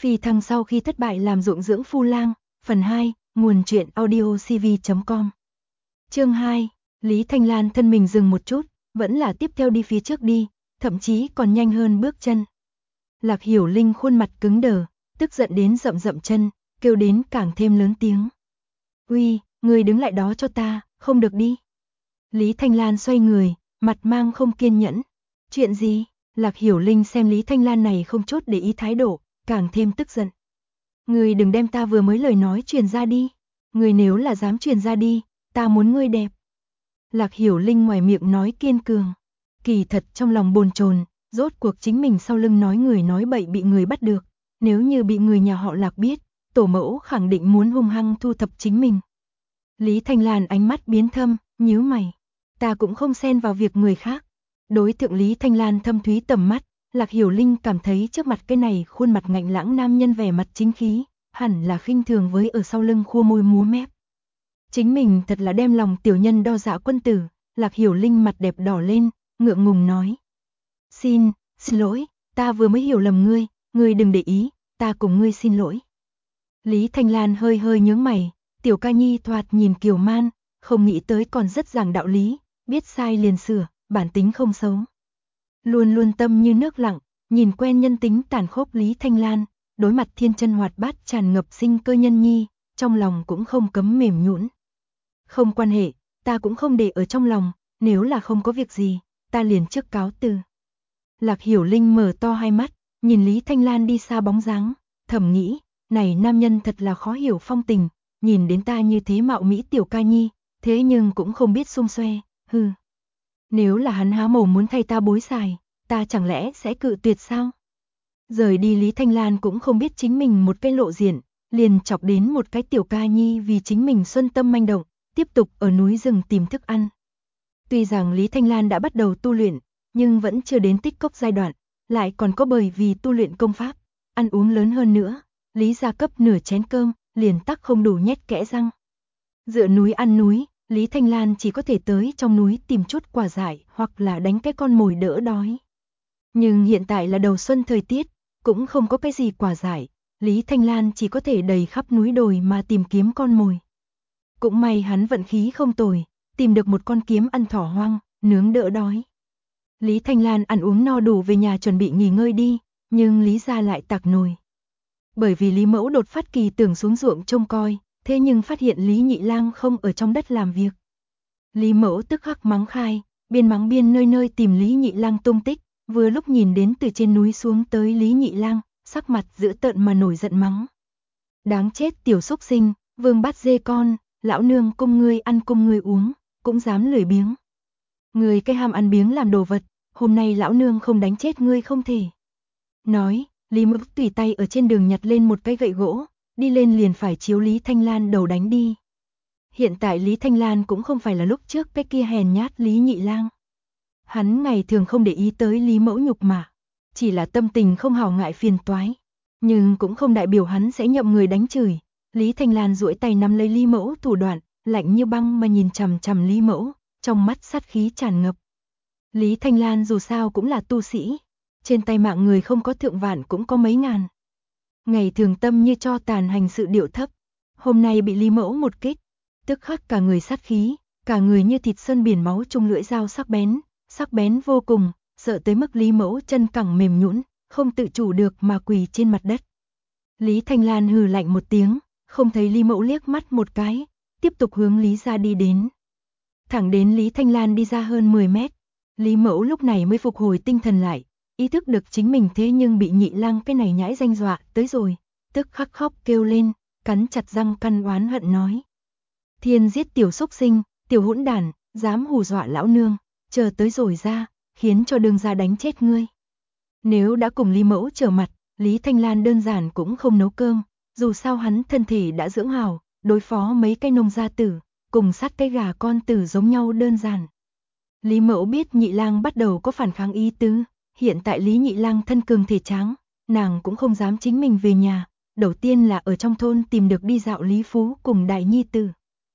Phi thăng sau khi thất bại làm ruộng dưỡng phu lang, phần 2, nguồn truyện audio cv.com. Chương 2, Lý Thanh Lan thân mình dừng một chút, vẫn là tiếp theo đi phía trước đi, thậm chí còn nhanh hơn bước chân. Lạc Hiểu Linh khuôn mặt cứng đờ, tức giận đến rậm rậm chân, kêu đến càng thêm lớn tiếng. Uy, người đứng lại đó cho ta, không được đi. Lý Thanh Lan xoay người, mặt mang không kiên nhẫn. Chuyện gì? Lạc Hiểu Linh xem Lý Thanh Lan này không chút để ý thái độ, càng thêm tức giận. Người đừng đem ta vừa mới lời nói truyền ra đi. Người nếu là dám truyền ra đi, ta muốn ngươi đẹp. Lạc Hiểu Linh ngoài miệng nói kiên cường, kỳ thật trong lòng bồn chồn, rốt cuộc chính mình sau lưng nói người nói bậy bị người bắt được. Nếu như bị người nhà họ Lạc biết, tổ mẫu khẳng định muốn hung hăng thu thập chính mình. Lý Thanh Lan ánh mắt biến thâm, nhíu mày. Ta cũng không xen vào việc người khác. Đối tượng Lý Thanh Lan thâm thúy tầm mắt, Lạc Hiểu Linh cảm thấy trước mặt cái này khuôn mặt ngạnh lãng nam nhân vẻ mặt chính khí, hẳn là khinh thường với ở sau lưng khua môi múa mép. Chính mình thật là đem lòng tiểu nhân đo dạ quân tử. Lạc Hiểu Linh mặt đẹp đỏ lên, ngượng ngùng nói. Xin lỗi, ta vừa mới hiểu lầm ngươi đừng để ý, ta cùng ngươi xin lỗi. Lý Thanh Lan hơi hơi nhướng mày, tiểu ca nhi thoạt nhìn kiều man, không nghĩ tới còn rất giảng đạo lý, biết sai liền sửa, bản tính không xấu. Luôn luôn tâm như nước lặng, nhìn quen nhân tính tàn khốc Lý Thanh Lan, đối mặt thiên chân hoạt bát tràn ngập sinh cơ nhân nhi, trong lòng cũng không cấm mềm nhũn. Không quan hệ, ta cũng không để ở trong lòng, nếu là không có việc gì, ta liền trước cáo từ. Lạc Hiểu Linh mở to hai mắt, nhìn Lý Thanh Lan đi xa bóng dáng, thầm nghĩ, này nam nhân thật là khó hiểu phong tình, nhìn đến ta như thế mạo mỹ tiểu ca nhi, thế nhưng cũng không biết xung xoe, hừ. Nếu là hắn há mồm muốn thay ta bối xài, ta chẳng lẽ sẽ cự tuyệt sao? Rời đi Lý Thanh Lan cũng không biết chính mình một cái lộ diện, liền chọc đến một cái tiểu ca nhi vì chính mình xuân tâm manh động, tiếp tục ở núi rừng tìm thức ăn. Tuy rằng Lý Thanh Lan đã bắt đầu tu luyện, nhưng vẫn chưa đến tích cốc giai đoạn, lại còn có bởi vì tu luyện công pháp, ăn uống lớn hơn nữa, Lý gia cấp nửa chén cơm, liền tắc không đủ nhét kẽ răng. Dựa núi ăn núi, Lý Thanh Lan chỉ có thể tới trong núi tìm chút quả dại hoặc là đánh cái con mồi đỡ đói. Nhưng hiện tại là đầu xuân thời tiết, cũng không có cái gì quả dại, Lý Thanh Lan chỉ có thể đầy khắp núi đồi mà tìm kiếm con mồi. Cũng may hắn vận khí không tồi, tìm được một con kiếm ăn thỏ hoang, nướng đỡ đói. Lý Thanh Lan ăn uống no đủ về nhà chuẩn bị nghỉ ngơi đi, nhưng Lý gia lại tạc nồi. Bởi vì Lý Mẫu đột phát kỳ tưởng xuống ruộng trông coi, thế nhưng phát hiện Lý Nhị Lang không ở trong đất làm việc. Lý Mẫu tức khắc mắng khai, biên mắng biên nơi nơi tìm Lý Nhị Lang tung tích, vừa lúc nhìn đến từ trên núi xuống tới Lý Nhị Lang, sắc mặt dữ tợn mà nổi giận mắng. Đáng chết tiểu xúc sinh, vương bắt dê con, lão nương cung ngươi ăn cung ngươi uống, cũng dám lười biếng. Ngươi cái ham ăn biếng làm đồ vật, hôm nay lão nương không đánh chết ngươi không thể. Nói, Lý Mẫu tùy tay ở trên đường nhặt lên một cái gậy gỗ, đi lên liền phải chiếu Lý Thanh Lan đầu đánh đi. Hiện tại Lý Thanh Lan cũng không phải là lúc trước cái kia hèn nhát Lý Nhị Lang. Hắn ngày thường không để ý tới Lý Mẫu nhục mạ, chỉ là tâm tình không hảo ngại phiền toái, nhưng cũng không đại biểu hắn sẽ nhậm người đánh chửi. Lý Thanh Lan duỗi tay nắm lấy Lý Mẫu thủ đoạn, lạnh như băng mà nhìn chằm chằm Lý Mẫu, trong mắt sát khí tràn ngập. Lý Thanh Lan dù sao cũng là tu sĩ, trên tay mạng người không có thượng vạn cũng có mấy ngàn. Ngày thường tâm như cho tàn hành sự điệu thấp, hôm nay bị Lý Mẫu một kích, tức khắc cả người sát khí, cả người như thịt sơn biển máu chung lưỡi dao sắc bén vô cùng, sợ tới mức Lý Mẫu chân cẳng mềm nhũn, không tự chủ được mà quỳ trên mặt đất. Lý Thanh Lan hừ lạnh một tiếng, không thấy Lý Mẫu liếc mắt một cái, tiếp tục hướng Lý gia đi đến. Thẳng đến Lý Thanh Lan đi ra hơn 10 mét, Lý Mẫu lúc này mới phục hồi tinh thần lại, ý thức được chính mình thế nhưng bị Nhị Lang cái này nhãi danh dọa tới rồi, tức khắc khóc kêu lên, cắn chặt răng căn oán hận nói. Thiên giết tiểu xúc sinh, tiểu hỗn đản, dám hù dọa lão nương, chờ tới rồi ra, khiến cho đường ra đánh chết ngươi. Nếu đã cùng Lý Mẫu trở mặt, Lý Thanh Lan đơn giản cũng không nấu cơm, dù sao hắn thân thể đã dưỡng hảo, đối phó mấy cái nông gia tử, cùng sát cái gà con tử giống nhau đơn giản. Lý Mẫu biết Nhị Lang bắt đầu có phản kháng ý tứ, hiện tại Lý Nhị Lang thân cường thể tráng, nàng cũng không dám chính mình về nhà, đầu tiên là ở trong thôn tìm được đi dạo Lý Phú cùng Đại Nhi tử.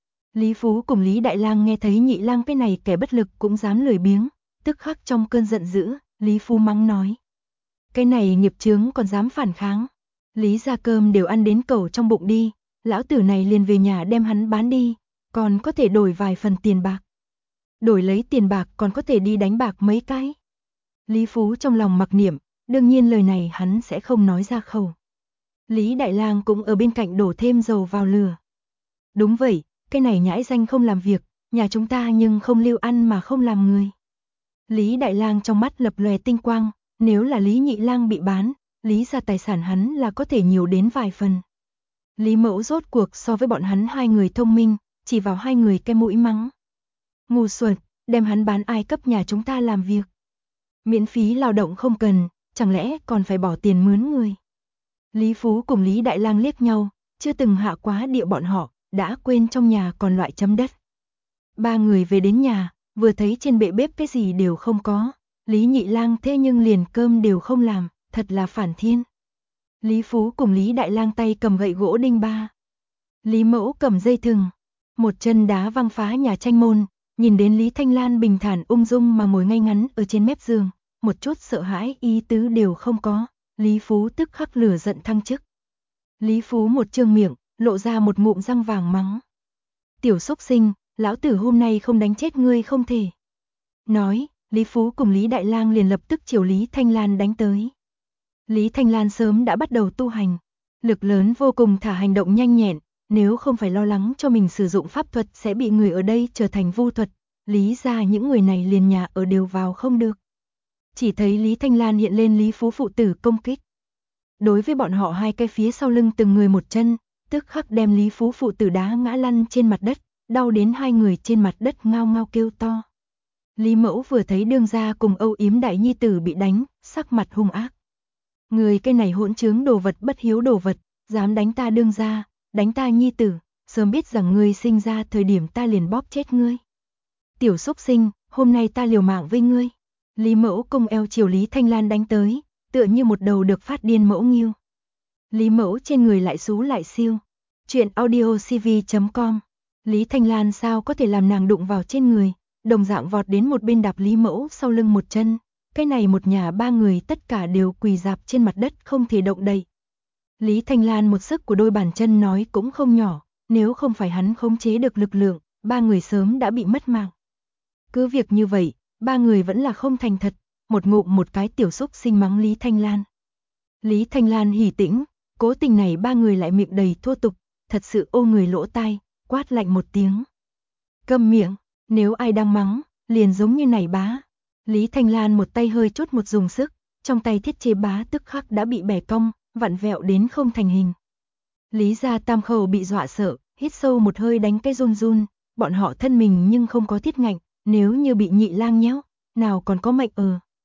Lý Phú cùng Lý Đại Lang nghe thấy Nhị Lang cái này kẻ bất lực cũng dám lười biếng, tức khắc trong cơn giận dữ, Lý Phú mắng nói. Cái này nghiệp chướng còn dám phản kháng. Lý gia cơm đều ăn đến cẩu trong bụng đi, lão tử này liền về nhà đem hắn bán đi, còn có thể đổi vài phần tiền bạc. Đổi lấy tiền bạc còn có thể đi đánh bạc mấy cái. Lý Phú trong lòng mặc niệm, đương nhiên lời này hắn sẽ không nói ra khẩu. Lý Đại Lang cũng ở bên cạnh đổ thêm dầu vào lửa. Đúng vậy, cái này nhãi danh không làm việc, nhà chúng ta nhưng không lưu ăn mà không làm người. Lý Đại Lang trong mắt lập lòe tinh quang, nếu là Lý Nhị Lang bị bán, Lý gia tài sản hắn là có thể nhiều đến vài phần. Lý Mẫu rốt cuộc so với bọn hắn hai người thông minh, chỉ vào hai người cái mũi mắng. Ngu xuẩn, đem hắn bán ai cấp nhà chúng ta làm việc. Miễn phí lao động không cần, chẳng lẽ còn phải bỏ tiền mướn người. Lý Phú cùng Lý Đại Lang liếc nhau, chưa từng hạ quá địa bọn họ, đã quên trong nhà còn loại chấm đất. Ba người về đến nhà, vừa thấy trên bệ bếp cái gì đều không có, Lý Nhị Lang thế nhưng liền cơm đều không làm, thật là phản thiên. Lý Phú cùng Lý Đại Lang tay cầm gậy gỗ đinh ba. Lý Mẫu cầm dây thừng, một chân đá văng phá nhà tranh môn, nhìn đến Lý Thanh Lan bình thản ung dung mà ngồi ngay ngắn ở trên mép giường, một chút sợ hãi ý tứ đều không có, Lý Phú tức khắc lửa giận thăng chức. Lý Phú một trương miệng, lộ ra một ngụm răng vàng mắng. Tiểu xúc sinh, lão tử hôm nay không đánh chết ngươi không thể. Nói, Lý Phú cùng Lý Đại Lang liền lập tức chiều Lý Thanh Lan đánh tới. Lý Thanh Lan sớm đã bắt đầu tu hành, lực lớn vô cùng thả hành động nhanh nhẹn, nếu không phải lo lắng cho mình sử dụng pháp thuật sẽ bị người ở đây trở thành vu thuật, Lý ra những người này liền nhà ở đều vào không được. Chỉ thấy Lý Thanh Lan hiện lên Lý Phú phụ tử công kích. Đối với bọn họ hai cái phía sau lưng từng người một chân, tức khắc đem Lý Phú phụ tử đá ngã lăn trên mặt đất, đau đến hai người trên mặt đất ngao ngao kêu to. Lý Mẫu vừa thấy đương gia cùng âu yếm đại nhi tử bị đánh, sắc mặt hung ác. Người cái này hỗn trướng đồ vật bất hiếu đồ vật, dám đánh ta đương gia, đánh ta nhi tử, sớm biết rằng ngươi sinh ra thời điểm ta liền bóp chết ngươi. Tiểu xúc sinh, hôm nay ta liều mạng với ngươi. Lý Mẫu cung eo chiều Lý Thanh Lan đánh tới, tựa như một đầu được phát điên mẫu nghiêu. Lý Mẫu trên người lại xú lại siêu. Chuyện audiocv.com. Lý Thanh Lan sao có thể làm nàng đụng vào trên người, đồng dạng vọt đến một bên đạp Lý Mẫu sau lưng một chân. Cái này một nhà ba người tất cả đều quỳ rạp trên mặt đất không thể động đậy. Lý Thanh Lan một sức của đôi bàn chân nói cũng không nhỏ, nếu không phải hắn khống chế được lực lượng, ba người sớm đã bị mất mạng. Cứ việc như vậy, ba người vẫn là không thành thật, một ngụm một cái tiểu xúc sinh mắng Lý Thanh Lan. Lý Thanh Lan hỉ tĩnh, cố tình này ba người lại miệng đầy thô tục, thật sự ô người lỗ tai, quát lạnh một tiếng. Câm miệng, nếu ai đang mắng, liền giống như này bá. Lý Thanh Lan một tay hơi chút một dùng sức, trong tay thiết chế bá tức khắc đã bị bẻ cong, vặn vẹo đến không thành hình. Lý gia tam khẩu bị dọa sợ, hít sâu một hơi đánh cái run run, bọn họ thân mình nhưng không có thiết ngạnh, nếu như bị Nhị Lang nhéo, nào còn có mệnh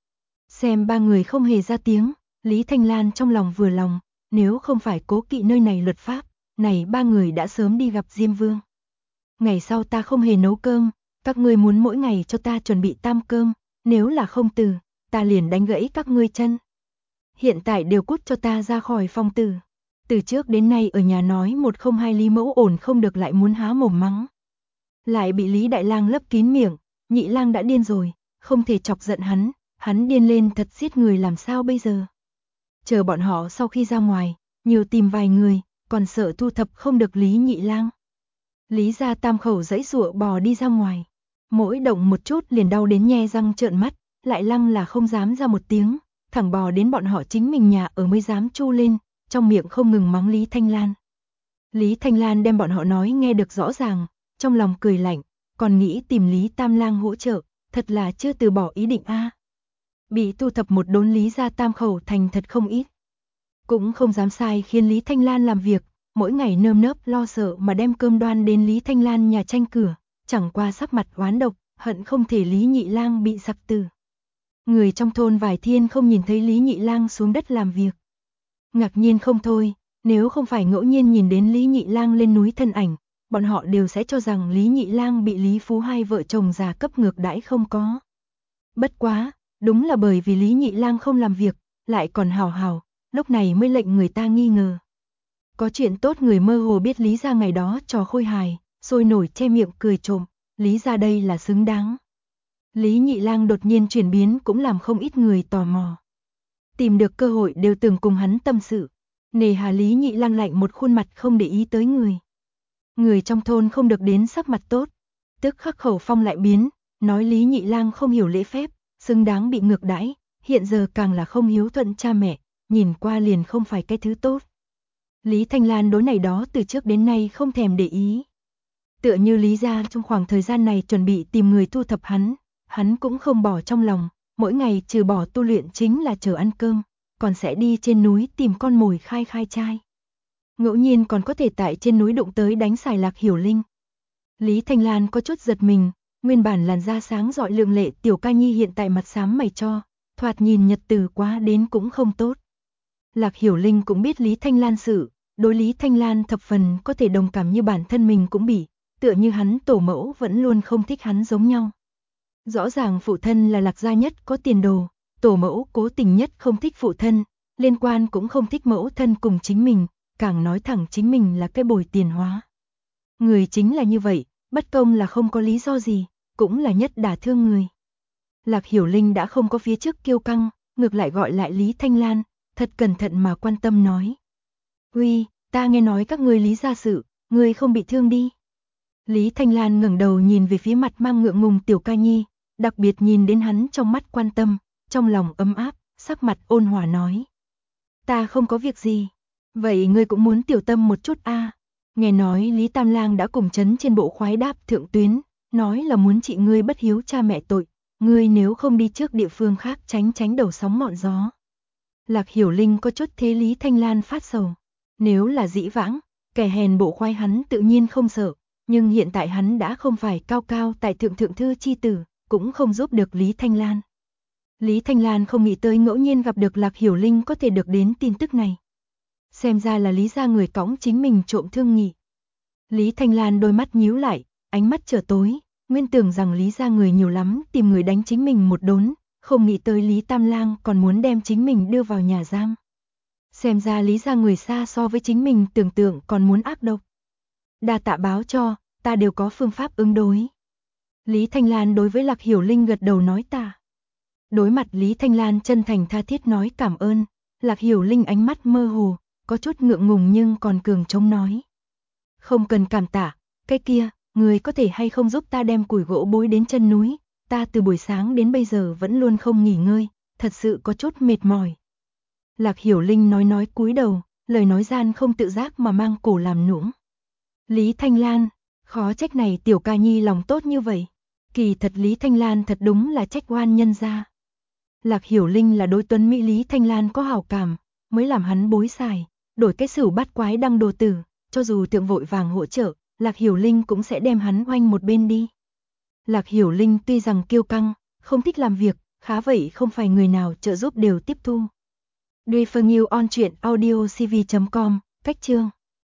Xem ba người không hề ra tiếng, Lý Thanh Lan trong lòng vừa lòng, nếu không phải cố kỵ nơi này luật pháp, này ba người đã sớm đi gặp Diêm Vương. Ngày sau ta không hề nấu cơm, các ngươi muốn mỗi ngày cho ta chuẩn bị tam cơm, nếu là không từ, ta liền đánh gãy các ngươi chân. Hiện tại đều cút cho ta ra khỏi phòng tử. Từ trước đến nay ở nhà nói một không hai Lý Mẫu ổn không được lại muốn há mồm mắng. Lại bị Lý Đại Lang lấp kín miệng, Nhị Lang đã điên rồi, không thể chọc giận hắn điên lên thật giết người làm sao bây giờ. Chờ bọn họ sau khi ra ngoài, nhiều tìm vài người, còn sợ thu thập không được Lý Nhị Lang. Lý gia tam khẩu giãy giụa bò đi ra ngoài, mỗi động một chút liền đau đến nhe răng trợn mắt, lại lăng là không dám ra một tiếng, thẳng bò đến bọn họ chính mình nhà ở mới dám chu lên, trong miệng không ngừng mắng Lý Thanh Lan. Lý Thanh Lan đem bọn họ nói nghe được rõ ràng, trong lòng cười lạnh, còn nghĩ tìm Lý Tam Lang hỗ trợ, thật là chưa từ bỏ ý định a. Bị thu thập một đốn Lý gia tam khẩu thành thật không ít. Cũng không dám sai khiến Lý Thanh Lan làm việc, mỗi ngày nơm nớp lo sợ mà đem cơm đoan đến Lý Thanh Lan nhà tranh cửa, chẳng qua sắc mặt oán độc, hận không thể Lý Nhị Lang bị giặc tử. Người trong thôn vài thiên không nhìn thấy Lý Nhị Lang xuống đất làm việc. Ngạc nhiên không thôi, nếu không phải ngẫu nhiên nhìn đến Lý Nhị Lang lên núi thân ảnh, bọn họ đều sẽ cho rằng Lý Nhị Lang bị Lý Phú hai vợ chồng già cấp ngược đãi không có. Bất quá, đúng là bởi vì Lý Nhị Lang không làm việc, lại còn hào hào, lúc này mới lệnh người ta nghi ngờ. Có chuyện tốt người mơ hồ biết Lý gia ngày đó trò khôi hài, sôi nổi che miệng cười trộm, Lý gia đây là xứng đáng. Lý Nhị Lang đột nhiên chuyển biến cũng làm không ít người tò mò. Tìm được cơ hội đều từng cùng hắn tâm sự. Nề hà Lý Nhị Lang lạnh một khuôn mặt không để ý tới người. Người trong thôn không được đến sắc mặt tốt, tức khắc khẩu phong lại biến, nói Lý Nhị Lang không hiểu lễ phép, xứng đáng bị ngược đãi, hiện giờ càng là không hiếu thuận cha mẹ, nhìn qua liền không phải cái thứ tốt. Lý Thanh Lan đối này đó từ trước đến nay không thèm để ý. Tựa như Lý gia trong khoảng thời gian này chuẩn bị tìm người thu thập hắn cũng không bỏ trong lòng, mỗi ngày trừ bỏ tu luyện chính là chờ ăn cơm, còn sẽ đi trên núi tìm con mồi khai khai trai. Ngẫu nhiên còn có thể tại trên núi đụng tới đánh xài Lạc Hiểu Linh. Lý Thanh Lan có chút giật mình, nguyên bản làn da sáng rọi lượng lệ tiểu ca nhi hiện tại mặt xám mày cho, thoạt nhìn nhật từ quá đến cũng không tốt. Lạc Hiểu Linh cũng biết Lý Thanh Lan sự, đối Lý Thanh Lan thập phần có thể đồng cảm như bản thân mình cũng bị, tựa như hắn tổ mẫu vẫn luôn không thích hắn giống nhau. Rõ ràng phụ thân là Lạc gia nhất có tiền đồ, tổ mẫu cố tình nhất không thích phụ thân, liên quan cũng không thích mẫu thân cùng chính mình, càng nói thẳng chính mình là cái bồi tiền hóa. Người chính là như vậy, bất công là không có lý do gì, cũng là nhất đả thương người. Lạc Hiểu Linh đã không có phía trước kiêu căng, ngược lại gọi lại Lý Thanh Lan, thật cẩn thận mà quan tâm nói. Uy, ta nghe nói các ngươi Lý gia sự, ngươi không bị thương đi. Lý Thanh Lan ngẩng đầu nhìn về phía mặt mang ngượng ngùng tiểu ca nhi, đặc biệt nhìn đến hắn trong mắt quan tâm, trong lòng ấm áp, sắc mặt ôn hòa nói. Ta không có việc gì, vậy ngươi cũng muốn tiểu tâm một chút a. Nghe nói Lý Tam Lang đã cùng chấn trên bộ khoái đáp thượng tuyến, nói là muốn trị ngươi bất hiếu cha mẹ tội, ngươi nếu không đi trước địa phương khác tránh đầu sóng ngọn gió. Lạc Hiểu Linh có chút thế Lý Thanh Lan phát sầu, nếu là dĩ vãng, kẻ hèn bộ khoái hắn tự nhiên không sợ, nhưng hiện tại hắn đã không phải cao cao tại thượng thư chi tử, cũng không giúp được Lý Thanh Lan. Lý Thanh Lan không nghĩ tới ngẫu nhiên gặp được Lạc Hiểu Linh có thể được đến tin tức này. Xem ra là Lý gia người cõng chính mình trộm thương nhỉ. Lý Thanh Lan đôi mắt nhíu lại, ánh mắt trở tối, nguyên tưởng rằng Lý gia người nhiều lắm tìm người đánh chính mình một đốn, không nghĩ tới Lý Tam Lang còn muốn đem chính mình đưa vào nhà giam. Xem ra Lý gia người xa so với chính mình tưởng tượng còn muốn ác độc. Đa tạ báo cho, ta đều có phương pháp ứng đối. Lý Thanh Lan đối với Lạc Hiểu Linh gật đầu nói ta. Đối mặt Lý Thanh Lan chân thành tha thiết nói cảm ơn, Lạc Hiểu Linh ánh mắt mơ hồ, có chút ngượng ngùng nhưng còn cường trống nói. Không cần cảm tạ, cái kia, người có thể hay không giúp ta đem củi gỗ bối đến chân núi, ta từ buổi sáng đến bây giờ vẫn luôn không nghỉ ngơi, thật sự có chút mệt mỏi. Lạc Hiểu Linh nói cúi đầu, lời nói gian không tự giác mà mang cổ làm nũng. Lý Thanh Lan, khó trách này tiểu ca nhi lòng tốt như vậy. Kỳ thật Lý Thanh Lan thật đúng là trách oan nhân gia. Lạc Hiểu Linh là đối tuấn mỹ Lý Thanh Lan có hảo cảm, mới làm hắn bối xài, đổi cái sửu bắt quái đăng đồ tử, cho dù thượng vội vàng hỗ trợ, Lạc Hiểu Linh cũng sẽ đem hắn oanh một bên đi. Lạc Hiểu Linh tuy rằng kiêu căng, không thích làm việc, khá vậy không phải người nào trợ giúp đều tiếp thu. Duy Phương Yêu on truyện audio cv.com, cách chương